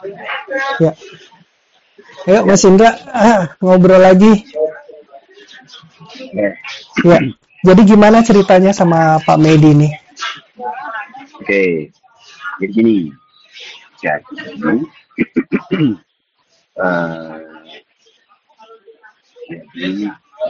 Ya. Ayo Mas Indra, ngobrol lagi. Ya. Ya. Jadi gimana ceritanya sama Pak Medi nih? Oke, jadi gini. Jadi, eh, jadi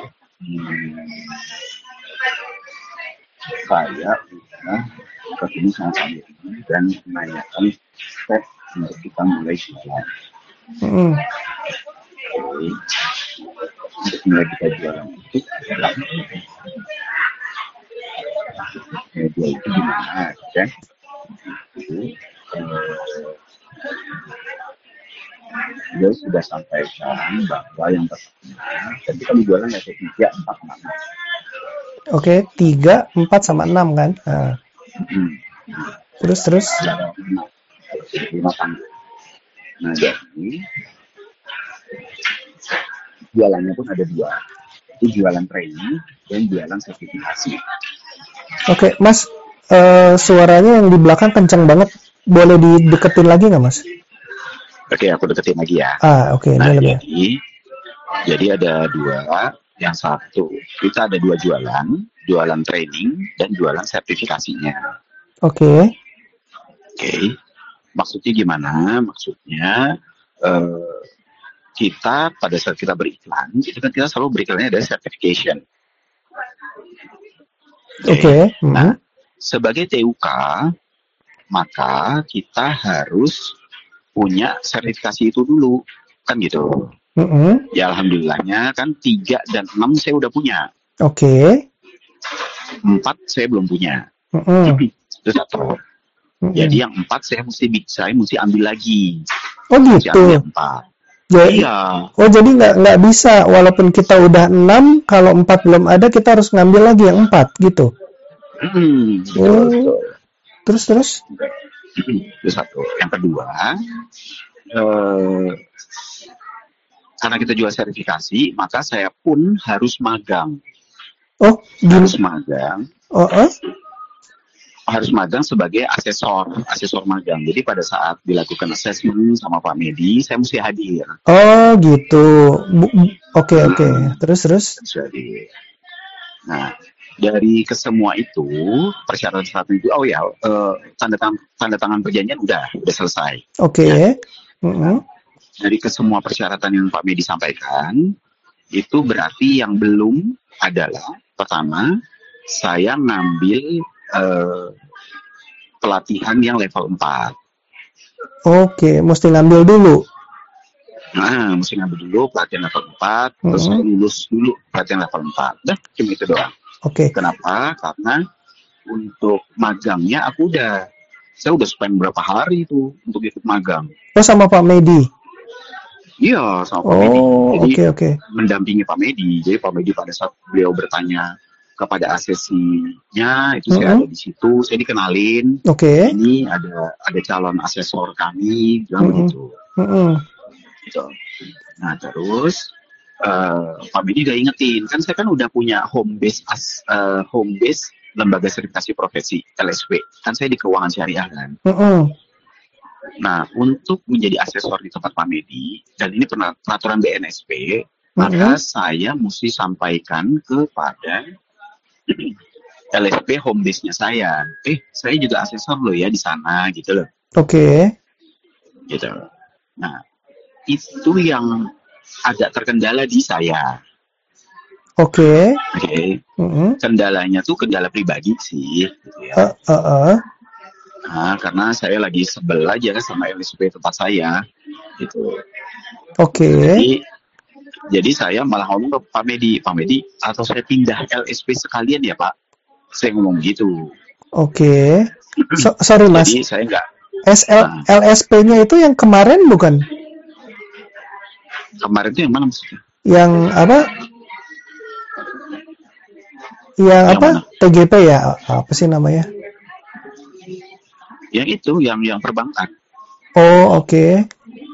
saya udah ketemu sama Pak Medi dan menanyakan step untuk kita mulai jualan. Mm-mm. Jadi, untuk mulai kita jualan itu adalah media itu gimana, kan? Itu dia sudah sampaikan bahwa yang pertama, dan kita jualan ada 3, 4, 6. Oke, 3, 4 sama 6 kan? Nah, terus. Ada 5 tangga. Nah, jadi jualannya pun ada 2. Itu jualan training dan jualan sertifikasi. Oke, Mas, suaranya yang di belakang kencang banget. Boleh dideketin lagi nggak, Mas? Oke, aku deketin lagi ya. Oke, Nah, ini lebih. jadi ada 2. Yang satu, kita ada 2 jualan training dan jualan sertifikasinya. Oke. Maksudnya gimana? Maksudnya kita pada saat kita beriklan, itu kan kita selalu beriklannya ada certification. Oke. Nah, sebagai TUK, maka kita harus punya sertifikasi itu dulu, kan gitu. Ya alhamdulillahnya kan 3 dan 6 saya udah punya. Oke. 4 saya belum punya. Itu satu. Jadi yang 4 saya mesti ambil lagi. Oh gitu. 4. Jadi, iya. Oh jadi nggak bisa, walaupun kita udah 6, kalau 4 belum ada kita harus ngambil lagi yang 4 gitu. Betul. Terus. Itu satu. Yang kedua, karena kita jual sertifikasi, maka saya pun harus magang. Harus magang. Harus magang sebagai asesor magang. Jadi pada saat dilakukan assessment sama Pak Medi, saya mesti hadir. Oh gitu. Oke. Terus. Nah, dari kesemua itu persyaratan itu, tanda tangan perjanjian udah selesai. Oke. Dari kesemua persyaratan yang Pak Medi sampaikan, itu berarti yang belum adalah pertama, saya ngambil pelatihan yang level 4. Oke, mesti ngambil dulu. Nah, mesti ngambil dulu pelatihan level 4, terus lulus dulu pelatihan level 4. Dah, cuma itu doang. Oke. Kenapa? Karena untuk magangnya saya udah spend berapa hari itu untuk ikut magang. Oh, sama Pak Medi? Iya, sama Pak Medi. Jadi, oke. Mendampingi Pak Medi. Jadi Pak Medi pada saat beliau bertanya kepada asesinya, itu saya ada di situ, saya dikenalin. Oke. Ini ada calon asesor kami, bilang begitu. Gitu. Nah, terus Pak Medi udah ingetin, kan saya kan udah punya home base lembaga sertifikasi profesi LSP, kan saya di keuangan syariah kan. Nah, untuk menjadi asesor di tempat Pak Medi, dan ini peraturan BNSP, maka saya mesti sampaikan kepada LSP home base-nya saya. Saya juga asesor loh ya di sana, gitu loh. Oke. Gitu. Nah, itu yang agak terkendala di saya. Oke. Kendalanya tuh kendala pribadi sih, gitu ya. Nah, karena saya lagi sebel aja sama LSP tempat saya, gitu. Oke. Jadi saya malah ngomong ke Pak Medi, atau saya pindah LSP sekalian ya Pak. Saya ngomong gitu. Oke. Sorry Mas. Jadi saya nggak. LSP-nya itu yang kemarin bukan? Kemarin itu yang mana maksudnya? Yang apa? Yang apa? Mana? TGP ya? Apa sih namanya? Yang itu, yang perbankan. Oh, oke.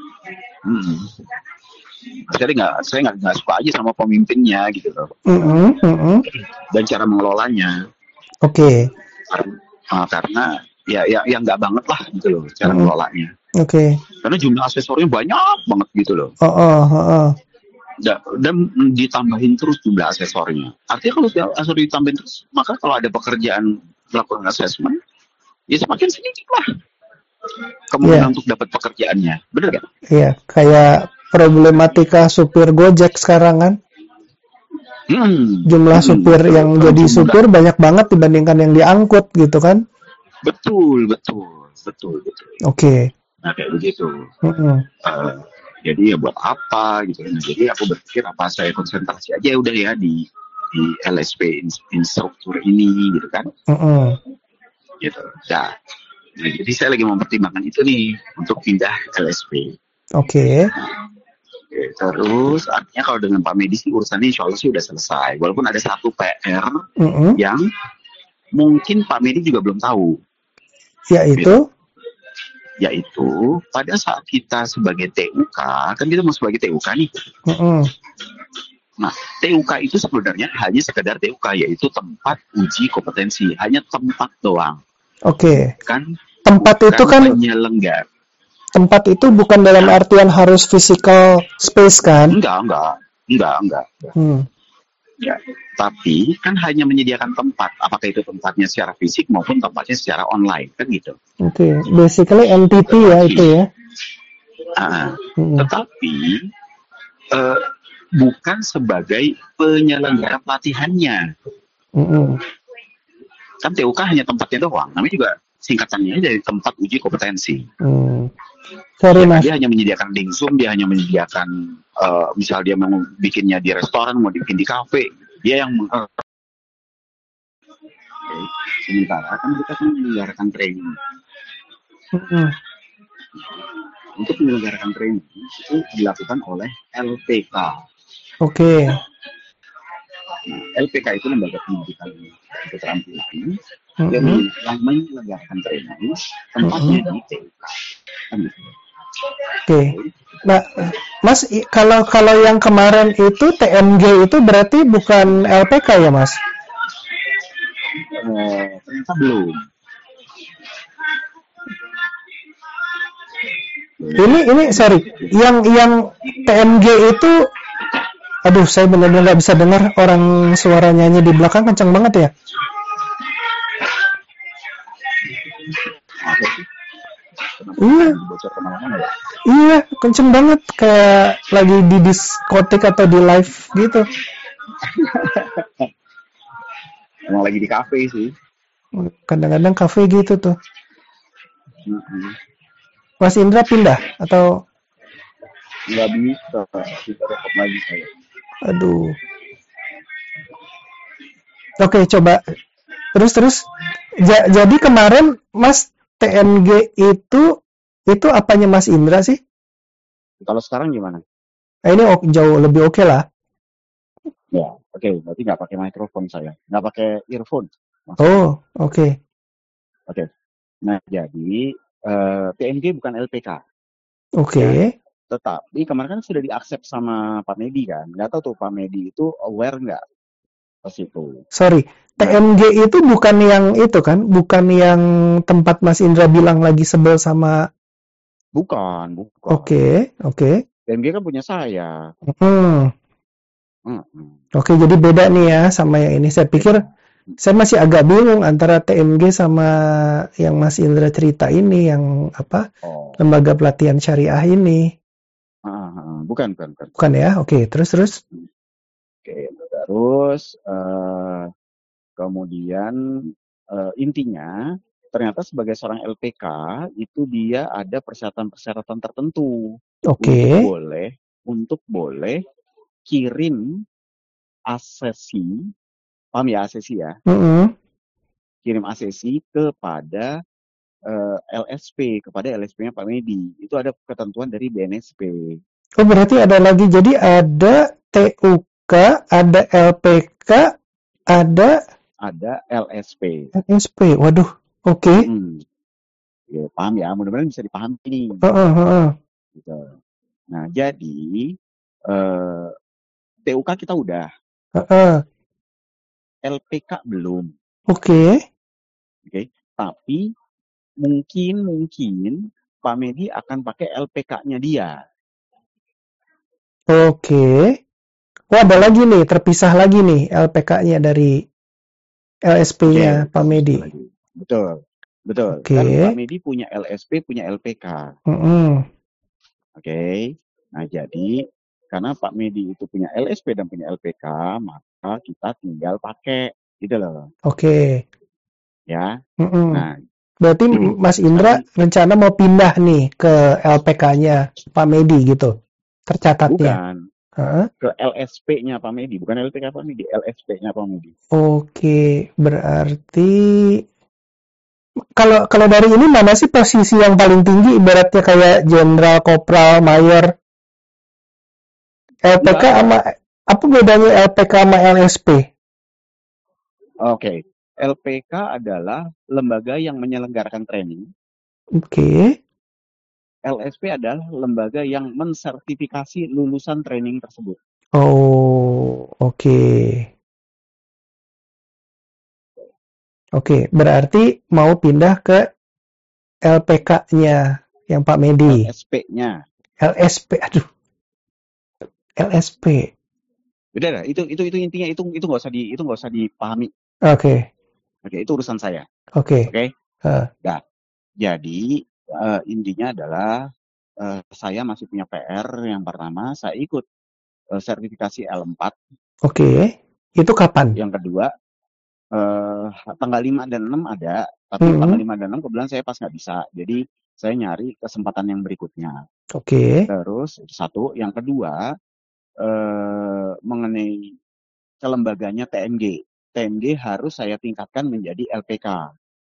Saya nggak suka aja sama pemimpinnya gitu loh. Dan cara mengelolanya. Oke. Karena ya nggak banget lah gitu loh cara ngelolanya. Oke. Karena jumlah aksesornya banyak banget gitu loh. Oh. Dan ditambahin terus jumlah aksesornya. Artinya kalau aksesor ditambahin terus, maka kalau ada pekerjaan melakukan assessment, ya semakin sedikit lah kemungkinan untuk dapat pekerjaannya. Bener kan? Iya, kayak problematika supir Gojek sekarang kan. Jumlah supir yang jadi supir banyak banget dibandingkan yang diangkut gitu kan. Betul. Oke. Nah kayak begitu. Jadi ya buat apa gitu. Nah, jadi aku berpikir apa saya konsentrasi aja udah ya di LSP instruktur ini gitu kan. Gitu. Nah, jadi saya lagi mempertimbangkan itu nih untuk pindah LSP. Oke. Terus artinya kalau dengan Pak Medi sih urusannya insya Allah sih udah selesai. Walaupun ada satu PR yang mungkin Pak Medi juga belum tahu. Yaitu pada saat kita sebagai TUK, kan kita mau sebagai TUK nih. Nah, TUK itu sebenarnya hanya sekedar TUK, yaitu tempat uji kompetensi, hanya tempat doang. Oke. Kan tempat itu kan penyelenggara. Tempat itu bukan dalam artian harus physical space kan? Enggak. Ya, tapi kan hanya menyediakan tempat, apakah itu tempatnya secara fisik maupun tempatnya secara online, kan gitu. Oke. Basically MTP ya itu ya. Tetapi bukan sebagai penyelenggara pelatihannya. Kan TUK hanya tempatnya doang, namanya juga singkatannya dari tempat uji kompetensi. Sorry, Mas. Dia hanya menyediakan link Zoom, dia hanya menyediakan misal dia mau bikinnya di restoran, mau dibikin di kafe, dia yang sementara kan kita kan menyelenggarakan training. Untuk menyelenggarakan training itu dilakukan oleh LPK. Oke. Nah, LPK itu lembaga pendidikan keterampilan yang menyelenggarakan training tempatnya di TUK. Oke. Nah, Mas, kalau yang kemarin itu TMG itu berarti bukan LPK ya, Mas? Ternyata belum. Ini sorry, yang TMG itu, aduh, saya benar-benar nggak bisa dengar, orang suara nyanyi di belakang kencang banget ya. Iya, kenceng banget, kayak lagi di diskotik atau di live gitu. Emang lagi di kafe sih. Kadang-kadang kafe gitu tuh. Mas Indra pindah atau? Nggak bisa, kita rekod lagi saya. Aduh. Oke, coba terus. Jadi kemarin Mas TMG itu apanya Mas Indra sih? Kalau sekarang gimana? Ini jauh lebih oke lah. Ya, oke. Berarti nggak pakai mikrofon saya, nggak pakai earphone. Oh, oke. Oke. Nah, jadi TMG bukan LPK. Oke. Ya, tetapi kemarin kan sudah diaksep sama Pak Medi kan. Nggak tahu tuh Pak Medi itu aware nggak pas itu. Sorry, TMG itu bukan yang itu kan? Bukan yang tempat Mas Indra bilang lagi sebel sama. Bukan. Oke. TMG kan punya saya. Oke, jadi beda nih ya sama yang ini. Saya pikir saya masih agak bingung antara TMG sama yang Mas Indra cerita ini, yang apa? Lembaga pelatihan syariah ini. Bukan. Bukan ya? Oke, terus. Oke, terus kemudian intinya ternyata sebagai seorang LPK itu dia ada persyaratan-persyaratan tertentu untuk boleh kirim asesi, paham ya asesi ya? Kirim asesi kepada LSP, kepada LSP-nya Pak Medi. Itu ada ketentuan dari BNSP. Oh, berarti ada lagi. Jadi ada TUK, ada LPK, ada LSP. LSP, waduh, oke. Ya, paham ya, mudah-mudahan bisa dipahami nih. Gitu. Nah, jadi TUK kita udah. LPK belum. Oke. Tapi mungkin Pak Medi akan pakai LPK-nya dia. Oke. Oh, ada lagi nih, terpisah lagi nih LPK-nya dari LSP-nya Pak Medi. Betul. Oke. Kan Pak Medi punya LSP, punya LPK. Oke. Nah, jadi karena Pak Medi itu punya LSP dan punya LPK, maka kita tinggal pakai gitu loh. Oke. Ya. Nah, berarti Mas Indra rencana mau pindah nih ke LPK-nya Pak Medi gitu. Tercatatnya. Bukan. Ke LSP-nya Pak Medi, bukan LPK Pak Medi, LSP-nya Pak Medi. Oke, berarti kalau dari ini mana sih posisi yang paling tinggi, ibaratnya kayak jenderal, kopral, mayor? LPK sama apa bedanya LPK sama LSP? Oke. LPK adalah lembaga yang menyelenggarakan training. Oke. LSP adalah lembaga yang mensertifikasi lulusan training tersebut. Oh, oke. Oke, berarti mau pindah ke LPK-nya yang Pak Medi. LSP-nya. LSP, aduh. LSP. Udah, itu intinya itu nggak usah dipahami. Oke. Oke, itu urusan saya. Oke. Nah, jadi intinya adalah saya masih punya PR. Yang pertama, saya ikut sertifikasi L4. Oke. Itu kapan? Yang kedua, tanggal 5 dan 6 ada, tapi tanggal 5 dan 6 kebetulan saya pas nggak bisa. Jadi saya nyari kesempatan yang berikutnya. Oke. Terus satu, yang kedua mengenai kelembaganya TMG. TMG harus saya tingkatkan menjadi LPK.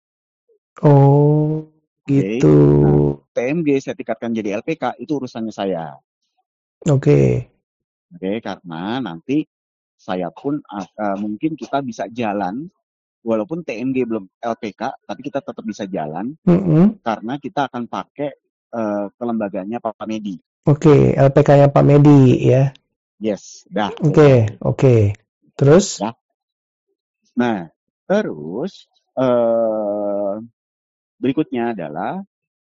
Oh, gitu. Nah, TMG saya tingkatkan jadi LPK, itu urusannya saya. Oke, karena nanti saya pun mungkin kita bisa jalan, walaupun TMG belum LPK, tapi kita tetap bisa jalan, karena kita akan pakai kelembaganya Pak Medi. Oke, LPK-nya Pak Medi ya. Yes, dah. Oke. Terus? Ya. Nah, terus berikutnya adalah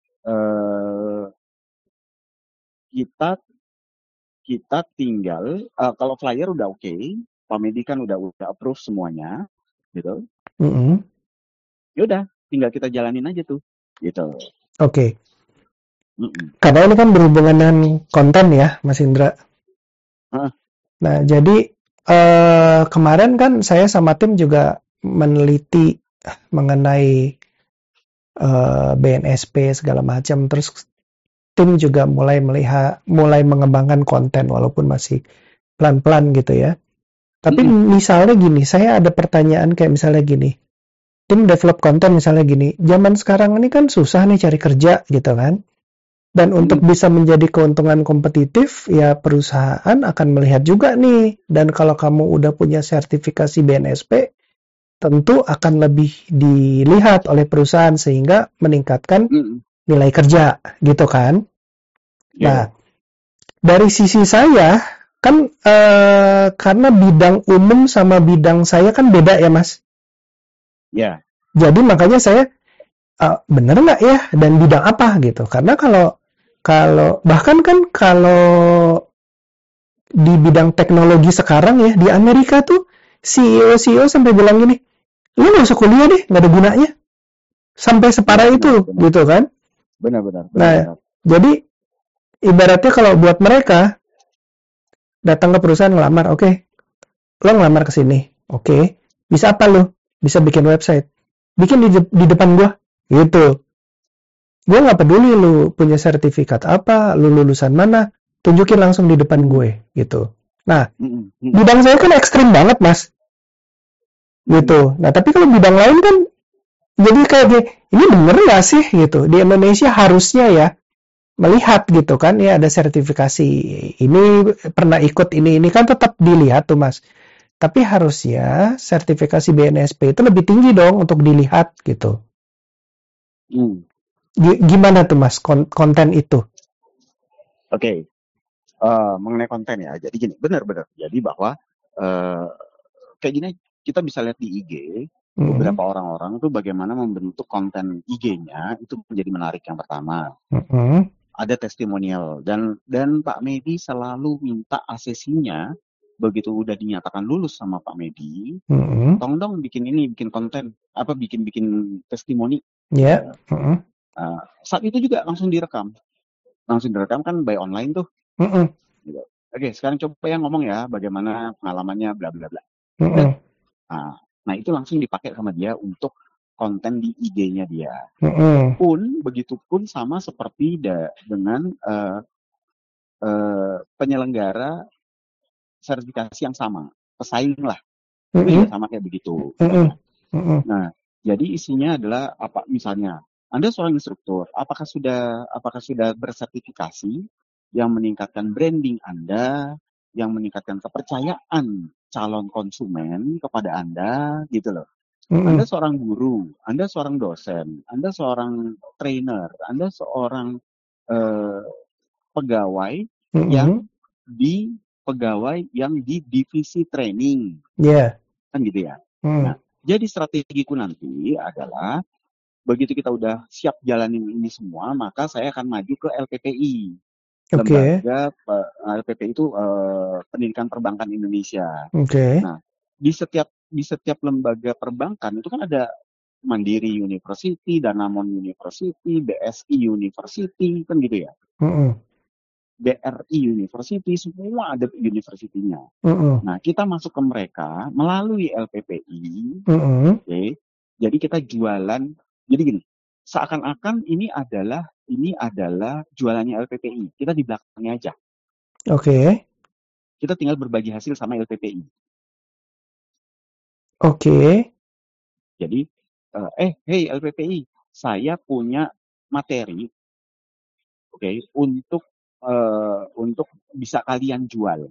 kita tinggal kalau flyer udah oke, Pak Medi kan udah approve semuanya, gitu. Ya udah, tinggal kita jalanin aja tuh, gitu. Oke. Karena ini kan berhubungan dengan konten ya, Mas Indra. Nah, jadi kemarin kan saya sama tim juga meneliti mengenai BNSP segala macam. Terus tim juga mulai mengembangkan konten walaupun masih pelan-pelan gitu ya. Tapi misalnya gini, saya ada pertanyaan kayak misalnya gini. Tim develop konten misalnya gini, zaman sekarang ini kan susah nih cari kerja gitu kan. Dan untuk bisa menjadi keuntungan kompetitif, ya perusahaan akan melihat juga nih. Dan kalau kamu udah punya sertifikasi BNSP, tentu akan lebih dilihat oleh perusahaan sehingga meningkatkan nilai kerja gitu kan. Nah, dari sisi saya kan karena bidang umum sama bidang saya kan beda ya Mas. Ya. Jadi makanya saya bener nggak ya dan bidang apa gitu. Karena kalau bahkan kan kalau di bidang teknologi sekarang ya di Amerika tuh CEO sampai bilang gini, lu nggak usah kuliah deh, nggak ada gunanya. Sampai separah itu, gitu kan? Benar. Nah, jadi ibaratnya kalau buat mereka datang ke perusahaan ngelamar, oke, lo ngelamar ke sini, oke, bisa apa lo? Bisa bikin website, bikin di depan gua, gitu. Gue nggak peduli lu punya sertifikat apa, lu lulusan mana, tunjukin langsung di depan gue, gitu. Nah, bidang saya kan ekstrim banget, Mas. Gitu. Nah, tapi kalau bidang lain kan, jadi kayak ini bener nggak sih, gitu. Di Indonesia harusnya ya, melihat gitu kan, ya ada sertifikasi, ini pernah ikut ini kan tetap dilihat tuh, Mas. Tapi harusnya sertifikasi BNSP itu lebih tinggi dong untuk dilihat, gitu. Gimana tuh Mas konten itu? Oke. Mengenai konten ya. Jadi gini, benar. Jadi bahwa kayak gini kita bisa lihat di IG, beberapa orang-orang tuh bagaimana membentuk konten IG-nya itu menjadi menarik yang pertama. Ada testimonial dan Pak Medi selalu minta asesinya begitu udah dinyatakan lulus sama Pak Medi, tolong dong bikin konten, bikin testimoni. Ya. Saat itu juga langsung direkam kan by online tuh. Gitu. Oke, sekarang coba yang ngomong ya bagaimana pengalamannya bla bla bla. Nah itu langsung dipakai sama dia untuk konten di IG-nya dia. Begitupun sama seperti dengan penyelenggara sertifikasi yang sama, pesaing lah, itu sama kayak begitu. Nah, jadi isinya adalah apa? Misalnya, Anda seorang instruktur, apakah sudah bersertifikasi yang meningkatkan branding Anda, yang meningkatkan kepercayaan calon konsumen kepada Anda, gitu loh. Anda seorang guru, Anda seorang dosen, Anda seorang trainer, Anda seorang pegawai yang di divisi training, kan gitu ya. Nah, jadi strategiku nanti adalah begitu kita udah siap jalanin ini semua, maka saya akan maju ke LPPI, lembaga LPPI itu Pendidikan Perbankan Indonesia. Nah, di setiap lembaga perbankan itu kan ada Mandiri University, Danamon University, BSI University, kan gitu ya. BRI University, semua ada universitinya. Nah, kita masuk ke mereka melalui LPPI. Okay. Jadi kita jualan. Jadi gini, seakan-akan ini adalah jualannya LPPI. Kita di belakangnya aja. Kita tinggal berbagi hasil sama LPPI. Jadi, hey LPPI, saya punya materi, untuk bisa kalian jual.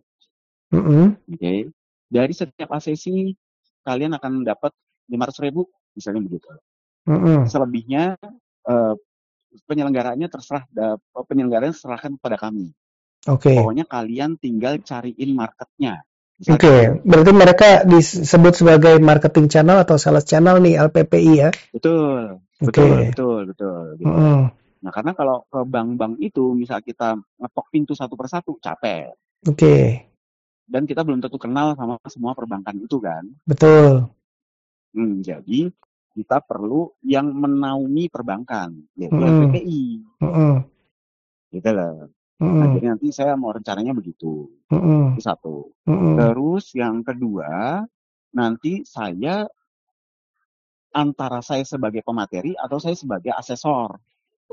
Dari setiap asesi kalian akan dapat 500.000, misalnya begitu. Selebihnya penyelenggaranya serahkan kepada kami. Pokoknya kalian tinggal cariin marketnya. Berarti mereka disebut sebagai marketing channel atau sales channel nih LPPI ya? Betul. Gitu. Nah, karena kalau ke bank-bank itu, misal kita ngetok pintu satu persatu, capek. Dan kita belum tentu kenal sama semua perbankan itu kan. Betul. Jadi kita perlu yang menaungi perbankan, yaitu LPPI. Gitu loh. Nah, jadi nanti saya mau rencananya begitu. Itu satu. Terus yang kedua, nanti saya antara saya sebagai pemateri atau saya sebagai asesor.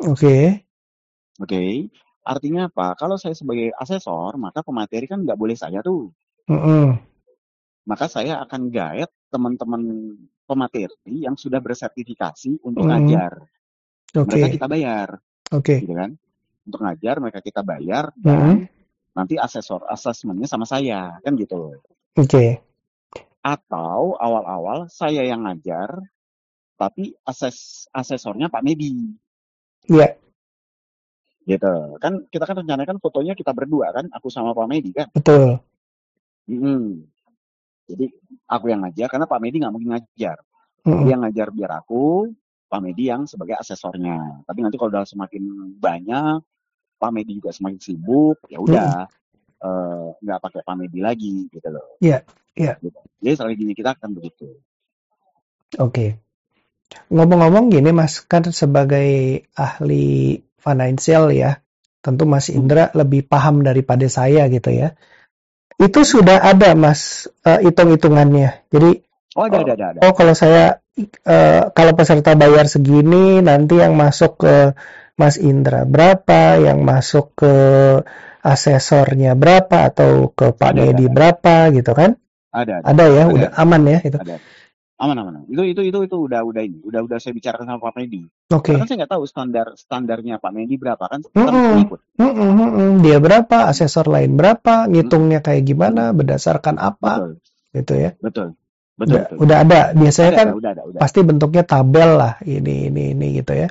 Artinya apa? Kalau saya sebagai asesor, maka pemateri kan nggak boleh saya tuh. Maka saya akan guide teman-teman pemateri yang sudah bersertifikasi untuk ngajar. Mereka kita bayar. Gitu kan? Untuk ngajar mereka kita bayar dan nanti asesmennya sama saya, kan gitu. Atau awal-awal saya yang ngajar, tapi asesornya Pak Medi. Iya. Gitu. Kan kita kan rencanakan fotonya kita berdua kan, aku sama Pak Medi kan. Betul. Jadi aku yang ngajar karena Pak Medi nggak mungkin ngajar. Dia ngajar biar aku, Pak Medi yang sebagai asesornya. Tapi nanti kalau udah semakin banyak, Pak Medi juga semakin sibuk, ya udah nggak pakai Pak Medi lagi gitu loh. Iya. Gitu. Jadi strateginya kita akan begitu. Ngomong-ngomong gini Mas, kan sebagai ahli financial ya, tentu Mas Indra lebih paham daripada saya gitu ya. Itu sudah ada Mas hitung-hitungannya. Jadi ada. Kalau saya kalau peserta bayar segini, nanti yang masuk ke Mas Indra berapa, yang masuk ke asesornya berapa, atau ke Pak Medi berapa gitu kan? Ada ya, udah aman ya itu. Ada. Aman. Itu udah saya bicarakan sama Pak Medi. Karena saya nggak tahu standarnya Pak Medi berapa kan? Ikut. Dia berapa, asesor lain berapa, ngitungnya kayak gimana, berdasarkan apa, gitu ya. Betul. Udah ada. Biasanya kan udah. Pasti bentuknya tabel lah, ini gitu ya.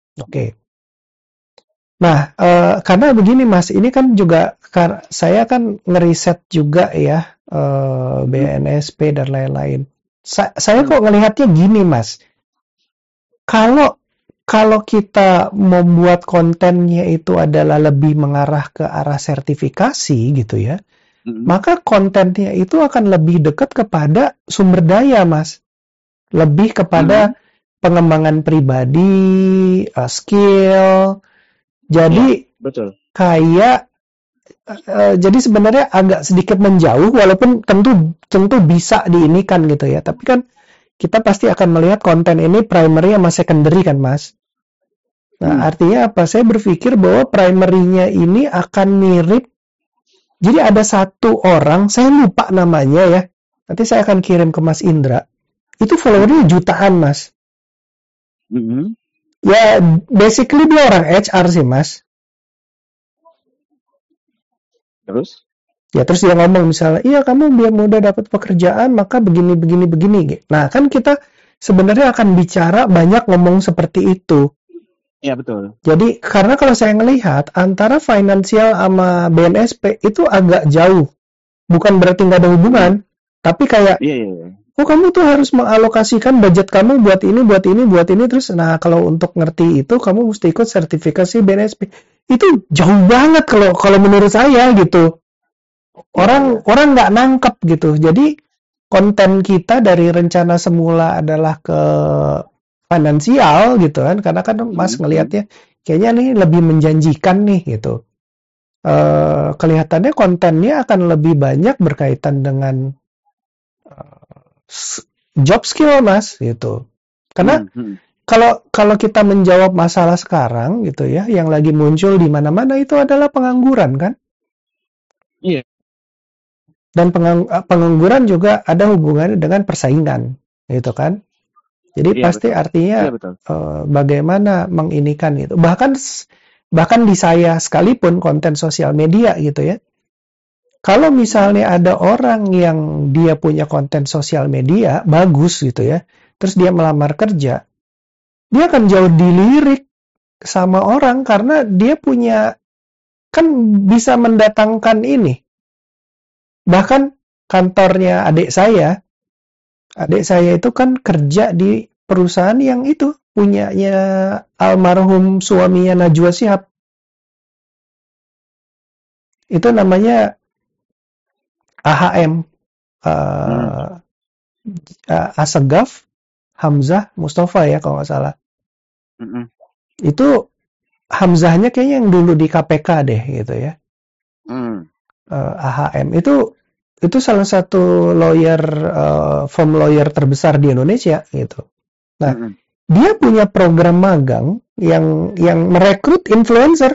Nah, karena begini Mas, ini kan juga saya kan ngeriset juga ya, BNSP dan lain-lain. Saya kok ngelihatnya gini, Mas. Kalau kalau kita membuat kontennya itu adalah lebih mengarah ke arah sertifikasi gitu ya, maka kontennya itu akan lebih dekat kepada sumber daya, Mas. Lebih kepada pengembangan pribadi, skill. Jadi betul. kayak jadi sebenarnya agak sedikit menjauh, walaupun tentu bisa diinikan gitu ya. Tapi kan kita pasti akan melihat konten ini primary sama secondary kan, Mas. Nah, artinya apa? Saya berpikir bahwa primary-nya ini akan mirip. Jadi ada satu orang, saya lupa namanya ya. Nanti saya akan kirim ke Mas Indra. Itu followernya jutaan, Mas. Ya, basically dia orang HR sih, Mas. Terus? Ya, terus dia ngomong misalnya, iya kamu biar mudah dapat pekerjaan, maka begini, begini, begini. Nah, kan kita sebenarnya akan bicara banyak ngomong seperti itu. Iya, betul. Jadi, karena kalau saya ngelihat, antara finansial sama BNSP itu agak jauh. Bukan berarti nggak ada hubungan, tapi kayak, oh kamu tuh harus mengalokasikan budget kamu buat ini, buat ini, buat ini. Terus, nah kalau untuk ngerti itu, kamu mesti ikut sertifikasi BNSP. Itu jauh banget kalau menurut saya gitu. Orang nggak nangkep gitu. Jadi konten kita dari rencana semula adalah ke finansial gitu kan, karena kan Mas ngelihatnya kayaknya nih lebih menjanjikan nih gitu. Kelihatannya kontennya akan lebih banyak berkaitan dengan job skill, Mas gitu. Karena kalau kita menjawab masalah sekarang gitu ya, yang lagi muncul di mana-mana itu adalah pengangguran kan? Iya. Dan pengangguran juga ada hubungannya dengan persaingan, gitu kan? Jadi pasti betul. artinya Betul. Bagaimana menginikan itu. Bahkan di saya sekalipun konten sosial media gitu ya. Kalau misalnya ada orang yang dia punya konten sosial media bagus gitu ya, terus dia melamar kerja, dia akan jauh dilirik sama orang karena dia punya kan bisa mendatangkan ini. Bahkan kantornya adik saya itu kan kerja di perusahaan yang itu punyanya almarhum suaminya Najwa Shihab. Itu namanya AHM, Asegaf Hamzah Mustafa ya kalau nggak salah. Itu Hamzahnya kayaknya yang dulu di KPK deh gitu ya. AHM itu salah satu lawyer firm lawyer terbesar di Indonesia gitu. Nah, dia punya program magang yang merekrut influencer.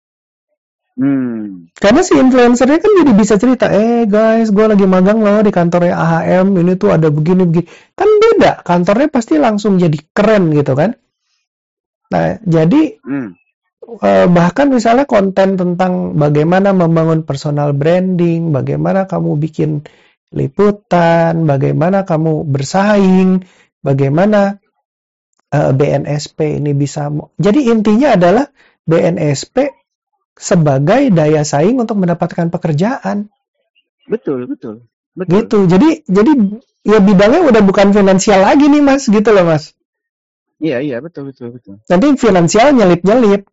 Karena si influencernya kan jadi bisa cerita, guys, gue lagi magang loh di kantornya AHM, ini tuh ada begini-begini. Kan beda, kantornya pasti langsung jadi keren gitu kan. Nah, jadi bahkan misalnya konten tentang bagaimana membangun personal branding, bagaimana kamu bikin liputan, bagaimana kamu bersaing, bagaimana BNSP ini bisa. Jadi intinya adalah BNSP sebagai daya saing untuk mendapatkan pekerjaan. Betul. Gitu. Jadi ya bidangnya udah bukan finansial lagi nih, Mas, gitu loh, Mas. Iya, betul. Nanti finansial nyelip-nyelip.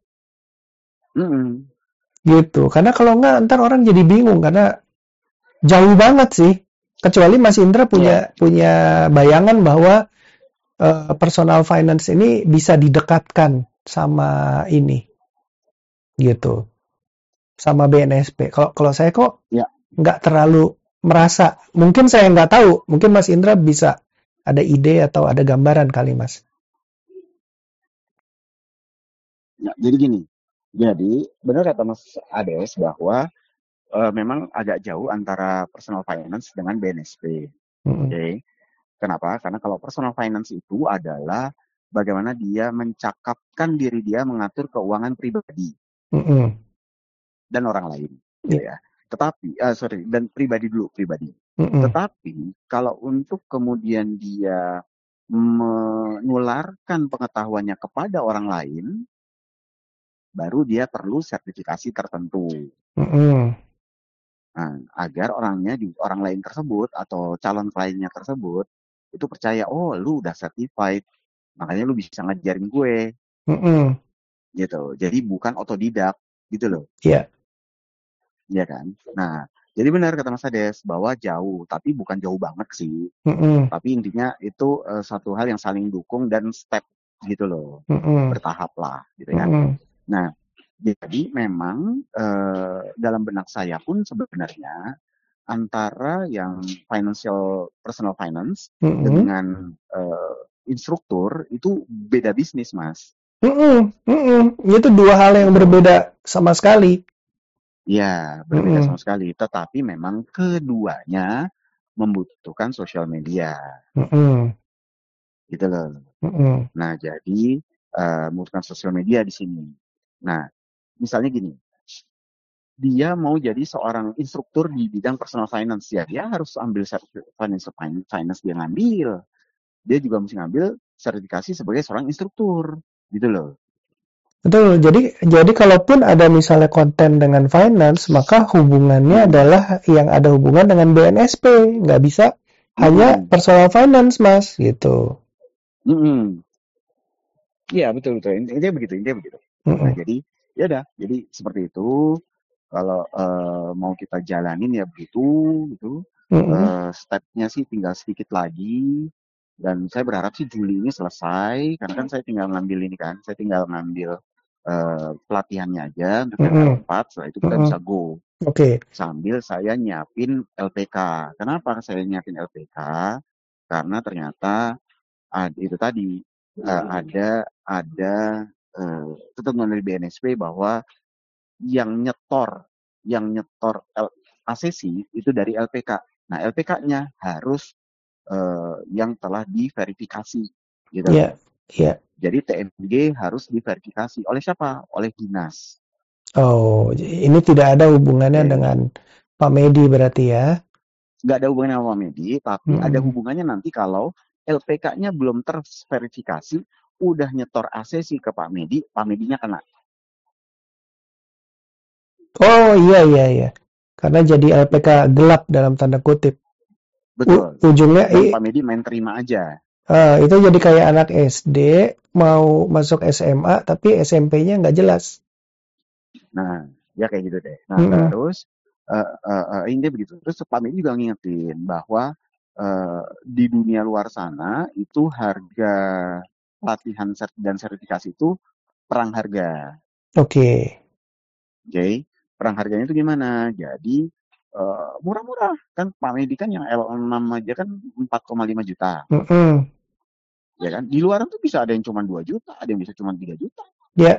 Gitu. Karena kalau enggak ntar orang jadi bingung karena jauh banget sih. Kecuali Mas Indra punya bayangan bahwa personal finance ini bisa didekatkan sama ini. Gitu. Sama BNSP. Kalau saya kok nggak terlalu merasa, mungkin saya nggak tahu, mungkin Mas Indra bisa ada ide atau ada gambaran kali, Mas. Ya, jadi gini, benar kata Mas Ades bahwa memang agak jauh antara personal finance dengan BNSP. Oke. Kenapa? Karena kalau personal finance itu adalah bagaimana dia mencakapkan diri dia mengatur keuangan pribadi dan orang lain, gitu ya. Tetapi, dan pribadi dulu. Tetapi kalau untuk kemudian dia menularkan pengetahuannya kepada orang lain, baru dia perlu sertifikasi tertentu. Nah, agar orang lain tersebut atau calon kliennya tersebut itu percaya, oh lu udah certified, makanya lu bisa ngajarin gue, gitu. Jadi bukan otodidak, gitu loh. Iya. Iya kan? Nah, jadi benar kata Mas Ades bahwa jauh, tapi bukan jauh banget sih. Tapi intinya itu satu hal yang saling dukung dan step gitu loh, bertahap lah, gitu ya. Nah, jadi memang dalam benak saya pun sebenarnya antara yang personal finance dengan instruktur itu beda bisnis, Mas. Itu dua hal yang berbeda sama sekali. Ya, berbeda sama sekali. Tetapi memang keduanya membutuhkan sosial media. Gitu loh. Nah, jadi membutuhkan sosial media di sini. Nah, misalnya gini, dia mau jadi seorang instruktur di bidang personal finance, ya dia harus ambil financial finance, dia ngambil. Dia juga mesti ngambil sertifikasi sebagai seorang instruktur. Gitu loh. Betul. Jadi kalaupun ada misalnya konten dengan finance, maka hubungannya adalah yang ada hubungan dengan BNSP, nggak bisa hanya personal finance, Mas, gitu. Iya, betul. Intinya begitu. Nah, jadi ya udah, jadi seperti itu. Kalau mau kita jalanin ya begitu, gitu. Stepnya sih tinggal sedikit lagi. Dan saya berharap sih Juli ini selesai, karena kan saya tinggal ngambil pelatihannya aja untuk yang L4, setelah itu kita bisa go. Sambil saya nyiapin LPK. Kenapa saya nyiapin LPK? Karena ternyata itu tadi ada ketentuan dari BNSP bahwa yang nyetor ACC itu dari LPK. Nah, LPK-nya harus yang telah diverifikasi, gitu. Iya. Jadi TMG harus diverifikasi oleh siapa? Oleh dinas. Oh, ini tidak ada hubungannya dengan Pak Medi berarti ya? Nggak ada hubungannya sama Pak Medi, tapi ada hubungannya nanti kalau LPK-nya belum terverifikasi, udah nyetor ACC ke Pak Medi, Pak Medinya kena. Oh iya. Karena jadi LPK gelap dalam tanda kutip. Betul. Ujungnya Pak Medi main terima aja. Itu jadi kayak anak SD mau masuk SMA tapi SMP-nya nggak jelas. Nah, ya kayak gitu deh. Nah, terus ini begitu. Terus Pak Medi juga ngingetin bahwa di dunia luar sana itu harga pelatihan dan sertifikasi itu perang harga. Oke. Jadi perang harganya itu gimana? Jadi murah-murah kan Pak Medi kan yang L6 aja kan 4,5 juta. Ya kan? Di luar tuh bisa ada yang cuma 2 juta, ada yang bisa cuma 3 juta. Iya.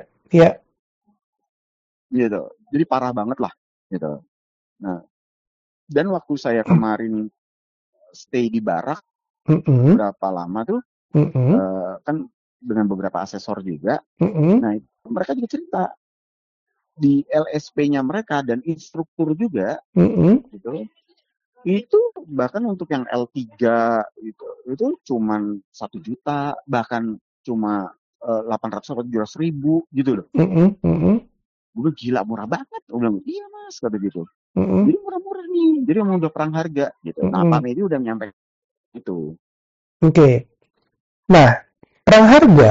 Gitu. Jadi parah banget lah gitu. Nah, dan waktu saya kemarin stay di barak berapa lama tuh kan dengan beberapa asesor juga. Nah, mereka juga cerita di LSP-nya mereka dan instruktur juga gitu. Itu bahkan untuk yang L3 itu cuman 1 juta, bahkan cuma 800 atau 700 ribu gitu loh. Gue gila murah banget. Gue bilang, iya mas, kata gitu. Jadi murah-murah nih. Jadi emang udah perang harga gitu. Nah, Pak Medi udah menyampaikan itu. Oke. Nah, perang harga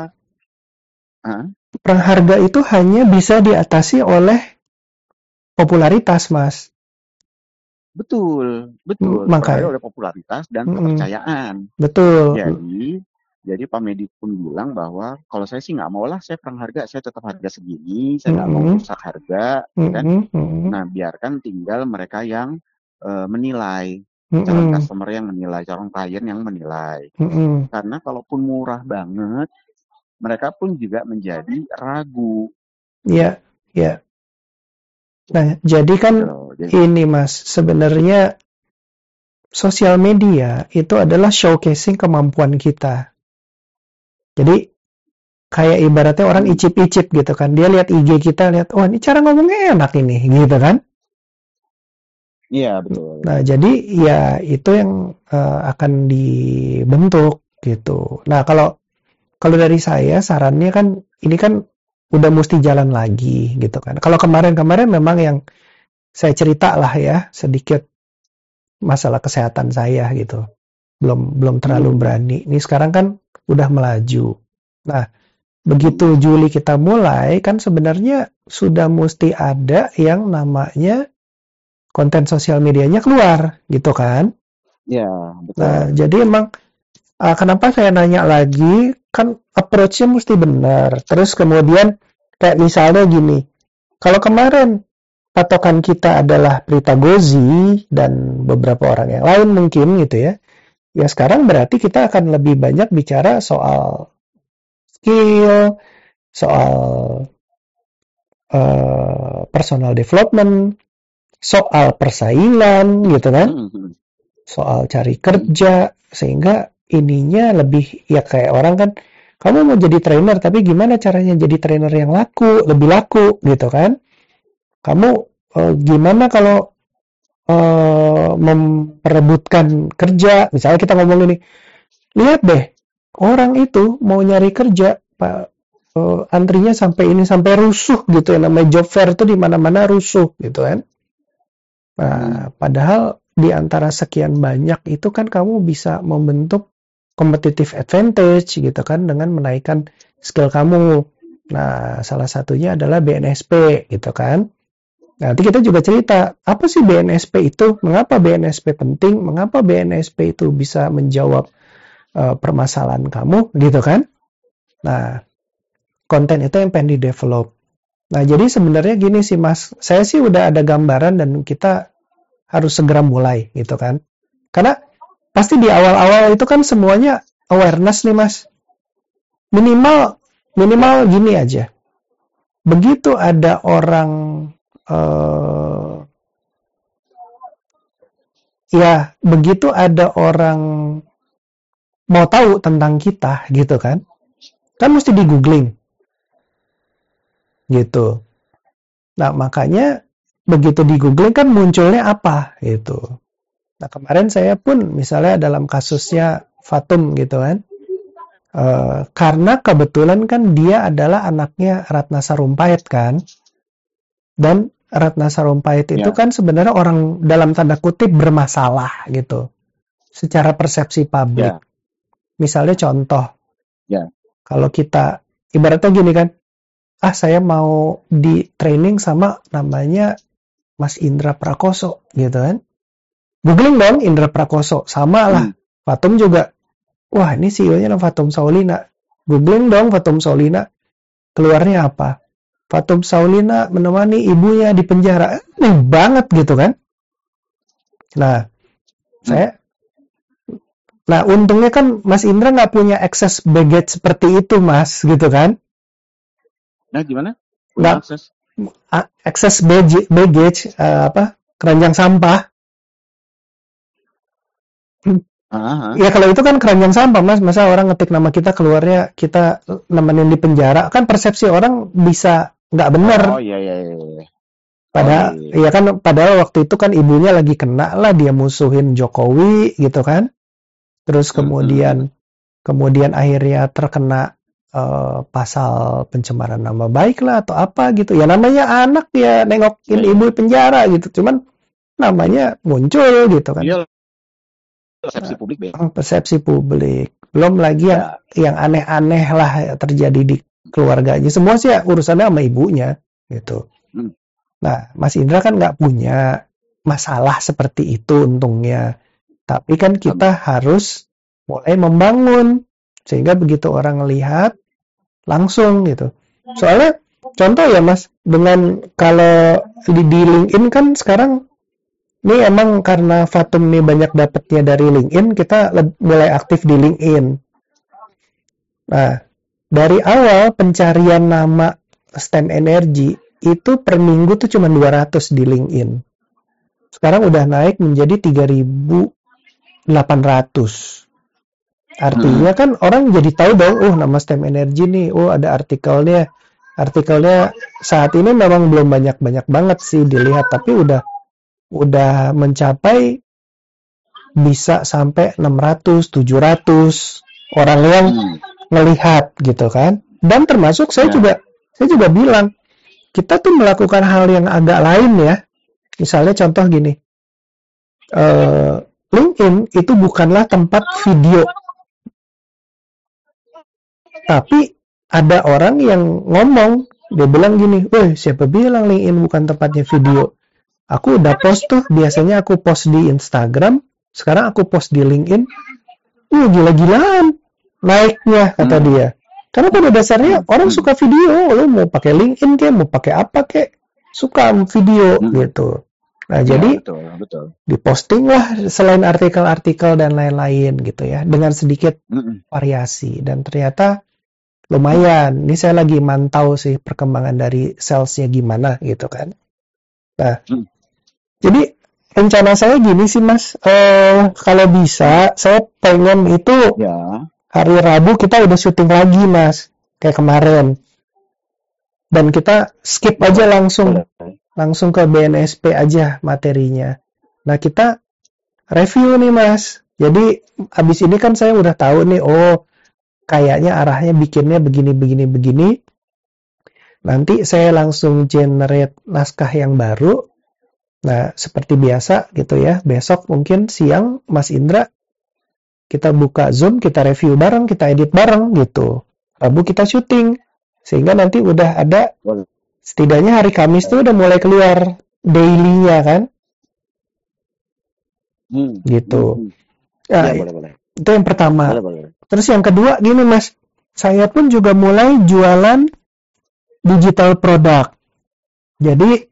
perang harga itu hanya bisa diatasi oleh popularitas, Mas. Betul. Makanya oleh popularitas dan kepercayaan. Betul. Jadi Pak Medi pun bilang bahwa kalau saya sih nggak mau lah, saya perang harga, saya tetap harga segini, saya nggak mau rusak harga, kan? Nah, biarkan tinggal mereka yang menilai, calon customer yang menilai, calon klien yang menilai. Karena kalaupun murah banget, mereka pun juga menjadi ragu. Iya. Nah, jadi kan ini Mas, sebenarnya sosial media itu adalah showcasing kemampuan kita. Jadi kayak ibaratnya orang icip-icip gitu kan. Dia lihat IG kita, lihat, oh ini cara ngomongnya enak ini, gitu kan. Iya, betul. Nah, jadi ya itu yang akan dibentuk gitu. Nah, kalau dari saya sarannya kan ini kan udah mesti jalan lagi gitu kan. Kalau kemarin memang yang saya cerita lah ya sedikit masalah kesehatan saya gitu. belum terlalu berani. Ini sekarang kan udah melaju. Nah, begitu Juli kita mulai, kan sebenarnya sudah mesti ada yang namanya konten sosial medianya keluar, gitu kan? Ya, betul. Nah, jadi emang kenapa saya nanya lagi, kan approach-nya mesti benar. Terus kemudian kayak misalnya gini, kalau kemarin patokan kita adalah Prita Gozi dan beberapa orang yang lain mungkin gitu ya. Ya sekarang berarti kita akan lebih banyak bicara soal skill, soal personal development, soal persaingan gitu kan, soal cari kerja, sehingga ininya lebih ya kayak orang kan, kamu mau jadi trainer tapi gimana caranya jadi trainer yang lebih laku gitu kan. Kamu gimana kalau memperebutkan kerja, misalnya kita ngomong ini, lihat deh orang itu mau nyari kerja, Pak, antrinya sampai rusuh gitu ya, namanya job fair tuh di mana-mana rusuh gitu kan. Nah, padahal di antara sekian banyak itu kan kamu bisa membentuk competitive advantage gitu kan dengan menaikkan skill kamu. Nah, salah satunya adalah BNSP gitu kan. Nanti kita juga cerita, apa sih BNSP itu? Mengapa BNSP penting? Mengapa BNSP itu bisa menjawab permasalahan kamu gitu kan? Nah, konten itu yang pengen di-develop. Nah, jadi sebenarnya gini sih Mas, saya sih udah ada gambaran dan kita harus segera mulai gitu kan. Karena pasti di awal-awal itu kan semuanya awareness nih Mas. Minimal gini aja. Begitu ada orang begitu ada orang mau tahu tentang kita gitu kan mesti di googling gitu. Nah, makanya begitu di googling kan munculnya apa gitu. Nah, kemarin saya pun misalnya dalam kasusnya Fatum gitu kan, karena kebetulan kan dia adalah anaknya Ratna Sarumpait kan, dan Ratna Sarumpait itu kan sebenarnya orang dalam tanda kutip bermasalah gitu secara persepsi publik. Misalnya contoh, kalau kita ibaratnya gini kan, saya mau di training sama namanya Mas Indra Prakoso gitu kan, googling dong Indra Prakoso, sama lah. Fatum juga, wah ini CEO-nya Fatum Saulina, googling dong Fatum Saulina, keluarnya apa? Fatum Saulina menemani ibunya di penjara. Aneh banget gitu kan. Nah, untungnya kan Mas Indra nggak punya akses baggage seperti itu Mas, gitu kan. Nah, gimana? Nggak akses baggage, keranjang sampah. Ya kalau itu kan keranjang sampah Mas, masa orang ngetik nama kita, keluarnya kita nemenin di penjara, kan persepsi orang bisa nggak benar. Padahal waktu itu kan ibunya lagi kena lah, dia musuhin Jokowi gitu kan. Terus kemudian akhirnya terkena pasal pencemaran nama baik lah atau apa gitu. Ya namanya anak ya nengokin ibu di penjara gitu. Cuman namanya muncul gitu kan. Persepsi publik. Belum lagi yang aneh-aneh lah terjadi di keluarganya. Semua sih ya urusannya sama ibunya gitu. Nah, Mas Indra kan nggak punya masalah seperti itu untungnya. Tapi kan kita harus mulai membangun sehingga begitu orang lihat langsung gitu. Soalnya contoh ya Mas, dengan kalau di LinkedIn kan sekarang ini emang karena Fatum nih banyak dapetnya dari LinkedIn, kita mulai aktif di LinkedIn. Nah, dari awal pencarian nama STEM Energy itu per minggu tuh cuma 200 di LinkedIn. Sekarang udah naik menjadi 3.800. Artinya kan orang jadi tahu dong, nama STEM Energy nih, ada artikelnya. Artikelnya saat ini memang belum banyak banget sih dilihat, tapi udah mencapai bisa sampai 600, 700 orang yang melihat gitu kan. Dan termasuk saya juga bilang, kita tuh melakukan hal yang agak lain ya. Misalnya contoh gini, LinkedIn itu bukanlah tempat video, tapi ada orang yang ngomong, dia bilang gini, woi siapa bilang LinkedIn bukan tempatnya video? Aku udah post tuh, biasanya aku post di Instagram, sekarang aku post di LinkedIn, gila-gilaan naiknya, kata dia. Karena pada dasarnya orang suka video, lo mau pakai LinkedIn kek, mau pakai apa kek, suka video gitu. Nah, jadi betul. diposting lah selain artikel-artikel dan lain-lain gitu ya, dengan sedikit variasi. Dan ternyata lumayan. Ini saya lagi mantau sih perkembangan dari salesnya gimana gitu kan. Nah, jadi rencana saya gini sih Mas, kalau bisa saya pengen itu hari Rabu kita udah syuting lagi Mas, kayak kemarin. Dan kita skip aja langsung ke BNSP aja materinya. Nah, kita review nih Mas. Jadi abis ini kan saya udah tahu nih, kayaknya arahnya bikinnya begini. Nanti saya langsung generate naskah yang baru. Nah, seperti biasa gitu ya. Besok mungkin siang Mas Indra kita buka Zoom, kita review bareng, kita edit bareng gitu. Rabu kita syuting. Sehingga nanti udah ada, setidaknya hari Kamis tuh udah mulai keluar daily-nya kan. Gitu. Nah, boleh. Itu yang pertama. Boleh. Terus yang kedua gini Mas, saya pun juga mulai jualan digital product. Jadi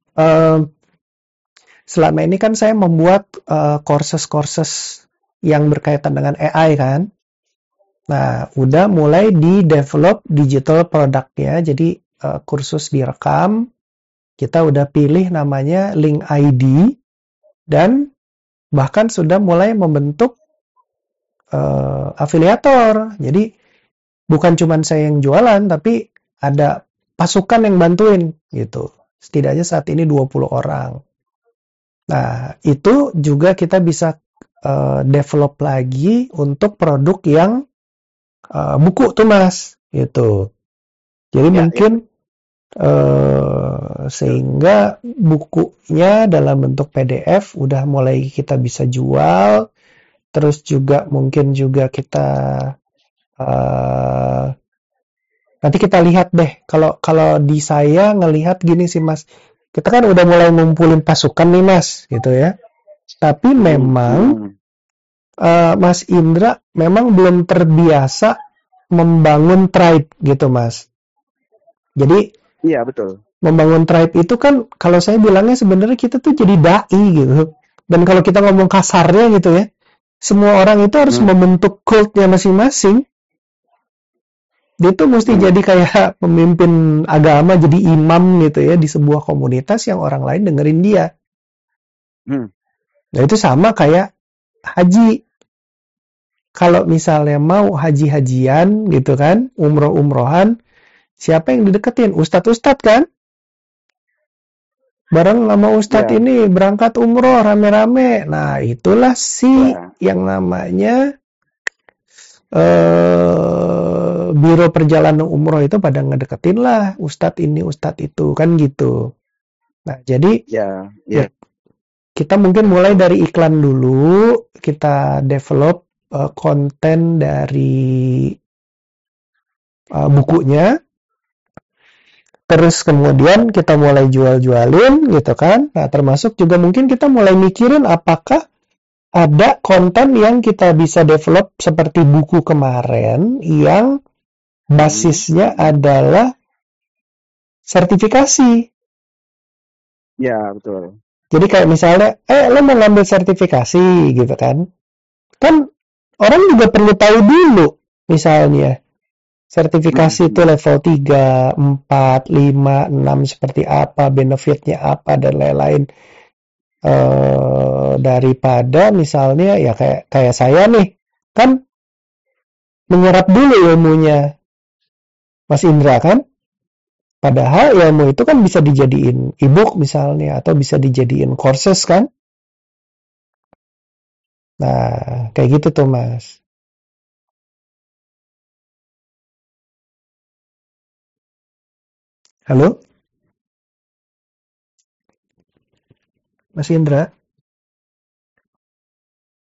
selama ini kan saya membuat courses yang berkaitan dengan AI kan. Nah, udah mulai di-develop digital produknya. Jadi kursus direkam, kita udah pilih namanya Link ID, dan bahkan sudah mulai membentuk afiliator. Jadi bukan cuma saya yang jualan, tapi ada pasukan yang bantuin gitu. Setidaknya saat ini 20 orang. Nah, itu juga kita bisa develop lagi untuk produk yang buku tuh Mas, gitu. Jadi mungkin sehingga bukunya dalam bentuk PDF udah mulai kita bisa jual. Terus juga mungkin juga kita nanti kita lihat deh. Kalau di saya ngelihat gini sih Mas, kita kan udah mulai ngumpulin pasukan nih Mas, gitu ya. Tapi memang Mas Indra memang belum terbiasa membangun tribe gitu Mas. Jadi iya betul. Membangun tribe itu kan kalau saya bilangnya sebenarnya kita tuh jadi dai gitu. Dan kalau kita ngomong kasarnya gitu ya, semua orang itu harus membentuk cultnya masing-masing. Dia tuh mesti jadi kayak pemimpin agama, jadi imam gitu ya di sebuah komunitas yang orang lain dengerin dia. Nah itu sama kayak haji. Kalau misalnya mau haji-hajian gitu kan, umroh-umrohan, siapa yang dideketin? Ustadz-ustadz kan? Bareng sama ustadz ini berangkat umroh rame-rame. Nah itulah sih yang namanya biro perjalanan umroh itu pada ngedeketin lah ustadz ini ustadz itu kan gitu. Nah jadi kita mungkin mulai dari iklan dulu, kita develop konten dari bukunya, terus kemudian kita mulai jual-jualin gitu kan. Nah termasuk juga mungkin kita mulai mikirin apakah ada konten yang kita bisa develop seperti buku kemarin yang basisnya adalah sertifikasi. Ya, betul. Jadi kayak misalnya, lo mau ngambil sertifikasi gitu kan. Kan orang juga perlu tahu dulu misalnya. Sertifikasi itu level 3, 4, 5, 6 seperti apa, benefitnya apa, dan lain-lain. Daripada misalnya ya kayak saya nih kan menyerap dulu ilmunya Mas Indra kan, padahal ilmu itu kan bisa dijadiin ebook misalnya atau bisa dijadiin courses kan. Nah kayak gitu tuh Mas. Halo Mas Indra.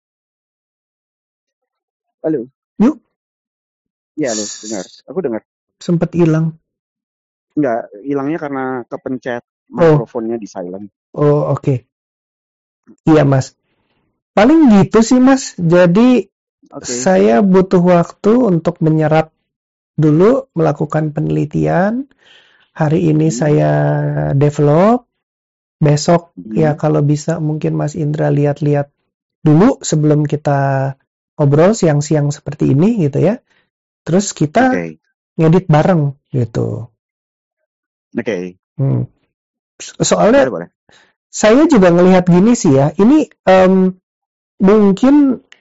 Halo. Yuk, Iya, halo, dengar. Aku dengar. sempet hilang. Enggak, hilangnya karena kepencet Oh, mikrofonnya di silent. oh oke. Iya Mas. Paling gitu sih Mas. Jadi Oke. saya butuh waktu untuk menyerap dulu, melakukan penelitian. Hari ini Hmm. saya develop. Besok ya Hmm. kalau bisa mungkin Mas Indra lihat-lihat dulu sebelum kita ngobrol siang-siang seperti ini gitu ya. Terus kita Oke. ngedit bareng gitu. Oke. Hmm. Boleh, Soalnya boleh. saya juga ngelihat gini sih ya. Ini mungkin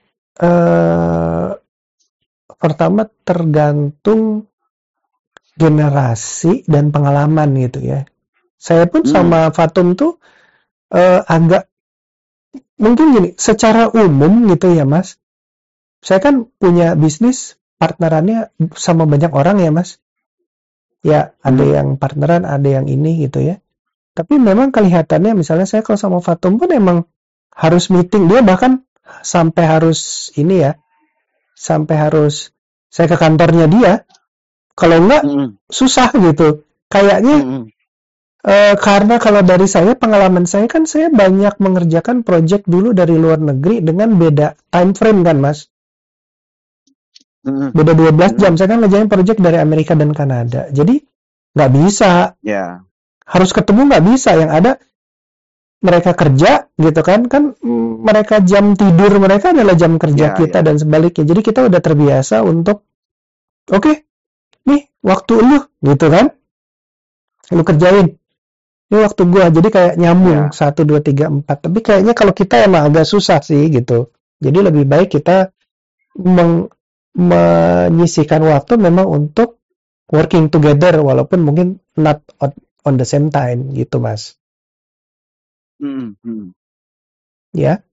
pertama tergantung generasi dan pengalaman gitu ya. Saya pun Hmm. sama Fatum tuh agak mungkin gini, secara umum gitu ya Mas. Saya kan punya bisnis partnerannya sama banyak orang ya Mas. Ya ada Hmm. yang partneran, ada yang ini gitu ya. Tapi memang kelihatannya misalnya saya kalau sama Fatum pun emang harus meeting. Dia bahkan sampai harus ini ya, sampai harus saya ke kantornya dia. Kalau enggak Hmm. susah gitu. Kayaknya Hmm. karena kalau dari saya, pengalaman saya kan saya banyak mengerjakan project dulu dari luar negeri dengan beda time frame kan Mas. Hmm. Beda 12 jam. Hmm. Saya kan ngerjain project dari Amerika dan Kanada. Jadi nggak bisa. Ya. Harus ketemu nggak bisa. Yang ada mereka kerja gitu kan. Kan mereka jam tidur mereka adalah jam kerja Ya, kita ya. dan sebaliknya. Jadi kita udah terbiasa untuk oke, nih waktu lu gitu kan. Lu kerjain. Ini waktu gua. Jadi kayak nyambung Ya. 1 2 3 4. Tapi kayaknya kalau kita emang agak susah sih gitu. Jadi lebih baik kita menyisihkan waktu memang untuk working together walaupun mungkin not on the same time gitu Mas. Hmm. Hmm. Ya.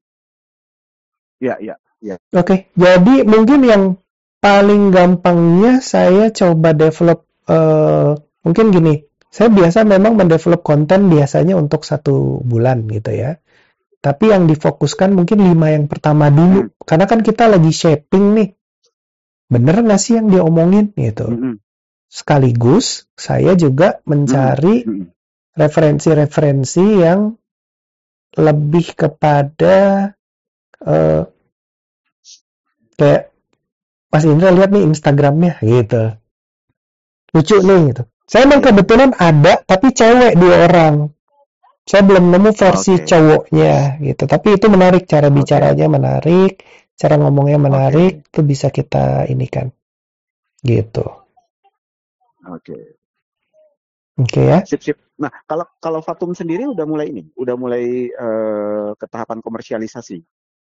Ya, ya. Ya. Oke. Jadi mungkin yang paling gampangnya saya coba develop mungkin gini. Saya biasa memang mendevelop konten biasanya untuk 1 bulan gitu ya. Tapi yang difokuskan mungkin 5 yang pertama dulu. Hmm. Karena kan kita lagi shaping nih. Bener nggak sih yang diomongin gitu. Hmm. Sekaligus saya juga Hmm. mencari Hmm. referensi-referensi yang lebih kepada eh, kayak Mas Indra lihat nih Instagramnya gitu. Lucu nih gitu. Saya emang Ya. kebetulan ada tapi cewek 2 orang. Saya belum nemu versi Oke. cowoknya gitu. Tapi itu menarik, cara Oke. bicaranya menarik, cara ngomongnya Oke. menarik, itu bisa kita ini kan. Gitu. Oke. Oke ya. Sip, sip. Nah, kalau Fatum sendiri udah mulai ini, udah mulai ke tahapan komersialisasi,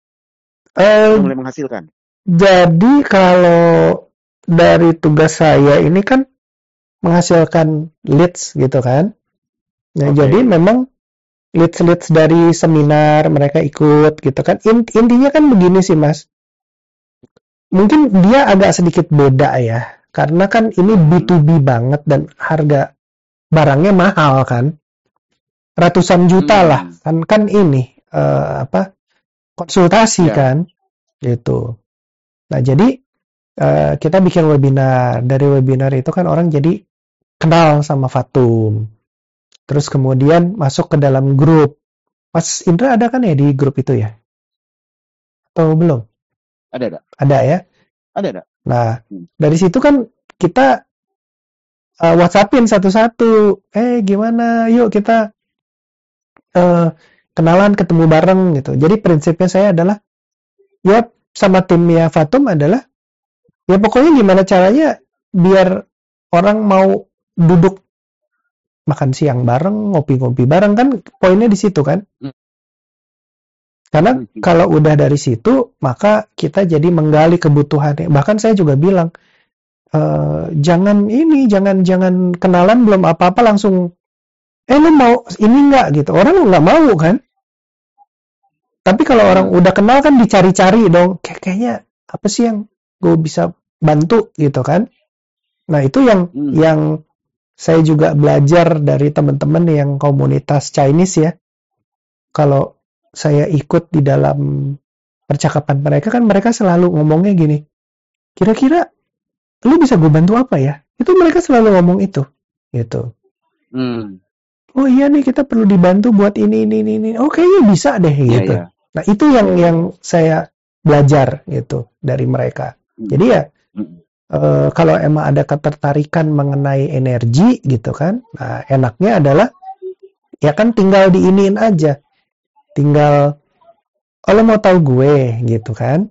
Eh, udah mulai menghasilkan. jadi kalau dari tugas saya ini kan menghasilkan leads gitu kan. Nah, jadi Oke. memang leads dari seminar mereka ikut gitu kan. Intinya kan begini sih Mas. Mungkin dia agak sedikit beda ya. Karena kan ini Hmm. B2B banget dan harga barangnya mahal kan. Ratusan juta lah. Hmm. Kan ini apa? Konsultasi Ya. kan gitu. Nah, jadi kita bikin webinar. Dari webinar itu kan orang jadi kenal sama Fatum. Terus kemudian masuk ke dalam grup. Mas Indra ada kan ya di grup itu ya? Atau belum? Ada. Ada ya? Ada. Nah, Hmm. dari situ kan kita WhatsAppin satu-satu. Gimana? Yuk kita kenalan, ketemu bareng gitu. Jadi prinsipnya saya adalah, ya sama timnya Fatum adalah, ya pokoknya gimana caranya biar orang mau duduk makan siang bareng, ngopi-ngopi bareng kan poinnya di situ kan. Hmm. Karena kalau udah dari situ, maka kita jadi menggali kebutuhannya. Bahkan saya juga bilang, jangan kenalan belum apa-apa langsung, lu mau ini nggak gitu. Orang nggak mau kan. Tapi kalau orang Hmm. udah kenal kan dicari-cari dong. Kayaknya apa sih yang gue bisa bantu gitu kan. Nah itu yang saya juga belajar dari teman-teman yang komunitas Chinese ya. Kalau saya ikut di dalam percakapan mereka kan mereka selalu ngomongnya gini, Kira-kira lu bisa gue bantu apa ya? Itu mereka selalu ngomong itu, gitu. Oh iya nih, kita perlu dibantu buat ini. Oh kayaknya bisa deh, gitu. Iya. Nah itu yang saya belajar gitu dari mereka. Jadi ya kalau emang ada ketertarikan mengenai energi gitu kan, nah enaknya adalah ya kan tinggal diiniin aja, tinggal lo mau tahu gue gitu kan.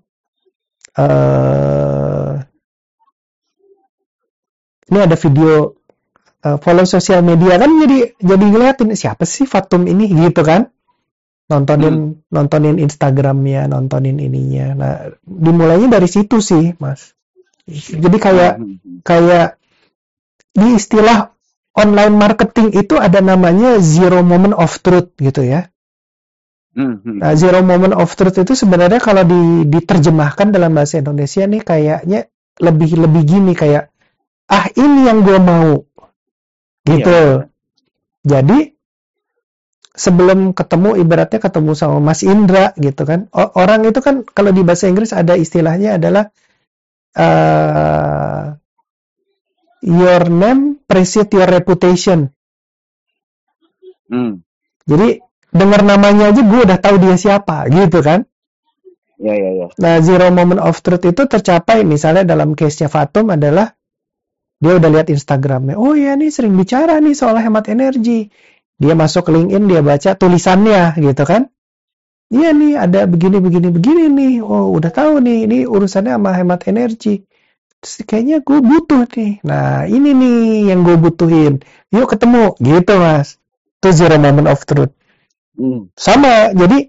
Ini ada video follow sosial media kan, jadi ngeliatin siapa sih Fatum ini gitu kan, nontonin Instagramnya, nontonin ininya. Nah dimulainya dari situ sih Mas. Jadi kayak di istilah online marketing itu ada namanya zero moment of truth gitu ya. Nah, zero moment of truth itu sebenarnya kalau diterjemahkan dalam bahasa Indonesia nih kayaknya lebih gini, kayak ini yang gue mau gitu. Jadi sebelum ibaratnya ketemu sama Mas Indra gitu kan, orang itu kan kalau di bahasa Inggris ada istilahnya adalah your name precedes your reputation. Jadi dengar namanya aja gue udah tahu dia siapa gitu kan. Iya. Nah, zero moment of truth itu tercapai misalnya dalam case-nya Fatum adalah dia udah lihat Instagramnya. Oh iya nih sering bicara nih soal hemat energi. Dia masuk ke LinkedIn, dia baca tulisannya gitu kan. Iya nih ada begini nih. Oh udah tahu nih ini urusannya sama hemat energi. Terus kayaknya gue butuh nih. Nah ini nih yang gue butuhin. Yuk ketemu gitu Mas. Itu zero moment of truth. Sama. Jadi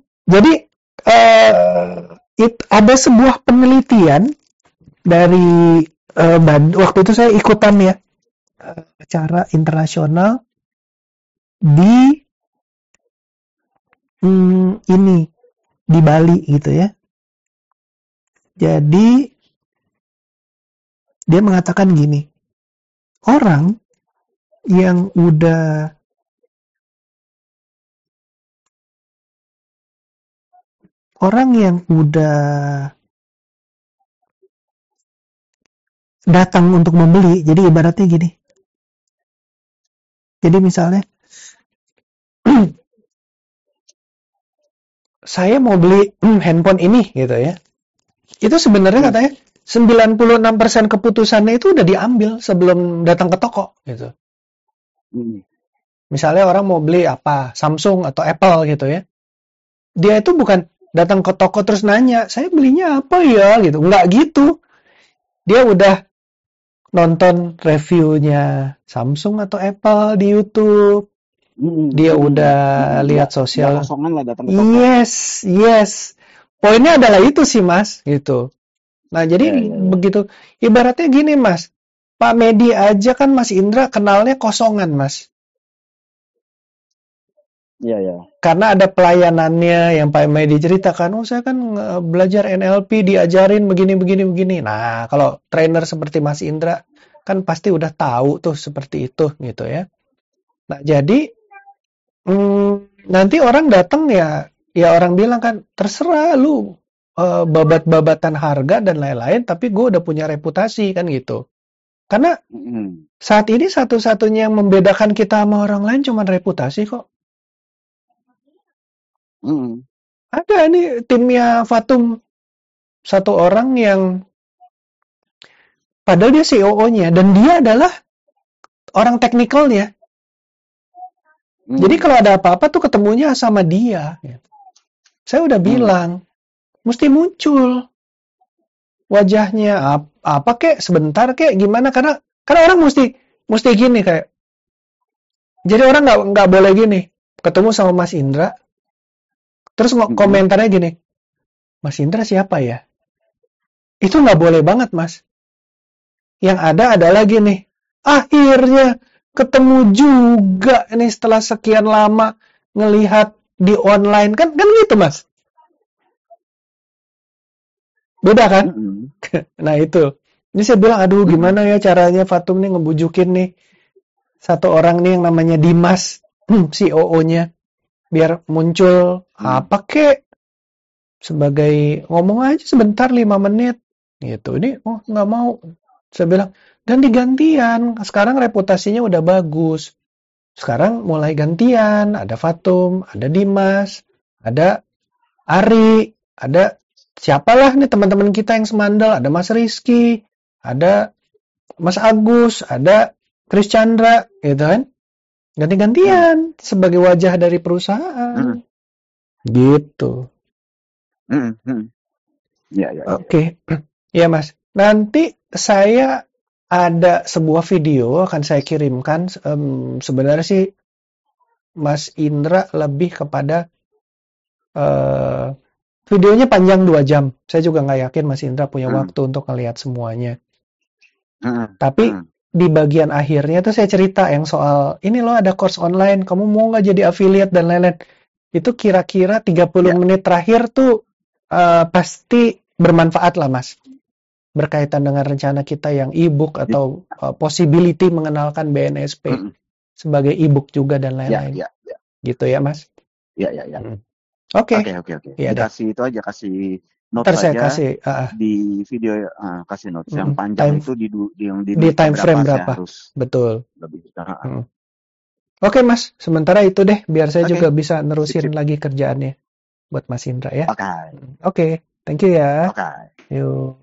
ada sebuah penelitian dari waktu itu saya ikutan ya acara internasional di di Bali gitu ya. Jadi dia mengatakan gini, orang yang udah datang untuk membeli, jadi ibaratnya gini. Jadi misalnya saya mau beli handphone ini gitu ya. Itu sebenarnya katanya 96% keputusannya itu udah diambil sebelum datang ke toko gitu. Misalnya orang mau beli apa, Samsung atau Apple gitu ya. Dia itu bukan datang ke toko terus nanya, saya belinya apa ya gitu. Enggak gitu. Dia udah nonton reviewnya Samsung atau Apple di YouTube. Dia udah lihat sosial. Yes. Poinnya adalah itu sih Mas, gitu. Nah jadi begitu. Ibaratnya gini Mas, Pak Medi aja kan Mas Indra kenalnya kosongan Mas. Iya. Karena ada pelayanannya yang Pak Medi ceritakan, oh saya kan belajar NLP diajarin begini. Nah kalau trainer seperti Mas Indra kan pasti udah tahu tuh seperti itu gitu ya. Nah jadi nanti orang datang ya orang bilang kan terserah lu babat-babatan harga dan lain-lain, tapi gue udah punya reputasi kan gitu. Karena saat ini satu-satunya yang membedakan kita sama orang lain cuma reputasi kok. Ada nih timnya Fatum, satu orang yang padahal dia CEO-nya dan dia adalah orang teknikalnya. Jadi kalau ada apa-apa tuh ketemunya sama dia. Saya udah bilang, mesti muncul wajahnya apa kek, sebentar kek, gimana, karena orang mesti gini kayak. Jadi orang nggak boleh gini, ketemu sama Mas Indra, terus komentarnya gini, Mas Indra siapa ya? Itu nggak boleh banget Mas. Yang ada adalah gini, akhirnya ketemu juga nih setelah sekian lama ngelihat di online kan gitu Mas. Beda kan? Nah itu. Ini saya bilang, aduh gimana ya caranya Fatum nih ngebujukin nih satu orang nih yang namanya Dimas, CEO-nya, biar muncul apa kek, sebagai ngomong aja sebentar 5 menit Gitu. Ini, oh nggak mau. Saya bilang, ganti gantian. Sekarang reputasinya udah bagus. Sekarang mulai gantian. Ada Fatum, ada Dimas, ada Ari, ada siapalah nih teman-teman kita yang semandal. Ada Mas Rizky, ada Mas Agus, ada Chris Chandra, gitu kan. Ganti-gantian sebagai wajah dari perusahaan. Gitu. Ya. Oke. Ya, Mas. Nanti saya ada sebuah video akan saya kirimkan. Sebenarnya sih Mas Indra lebih kepada videonya panjang 2 jam. Saya juga nggak yakin Mas Indra punya waktu untuk ngelihat semuanya. Tapi di bagian akhirnya tuh saya cerita yang soal ini loh ada course online, kamu mau nggak jadi affiliate dan lain-lain. Itu kira-kira 30 menit terakhir tuh pasti bermanfaat lah, Mas. Berkaitan dengan rencana kita yang e-book atau possibility mengenalkan BNSP sebagai e-book juga dan lain-lain. Gitu ya, Mas? Ya. Oke. Ya, kasih itu aja, kasih notes Ntar saya aja kasih di video, kasih notes yang panjang itu di time frame berapa? Harus betul. Lebih. Oke, Mas. Sementara itu deh, biar saya juga bisa nerusin lagi kerjaannya buat Mas Indra ya. Oke. Thank you ya. Oke. Yuk.